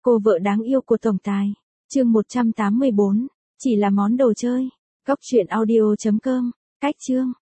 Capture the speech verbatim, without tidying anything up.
Cô vợ đáng yêu của tổng tài. Chương một trăm tám mươi bốn. Chỉ là món đồ chơi. Góc truyện audio chấm com. Cách chương.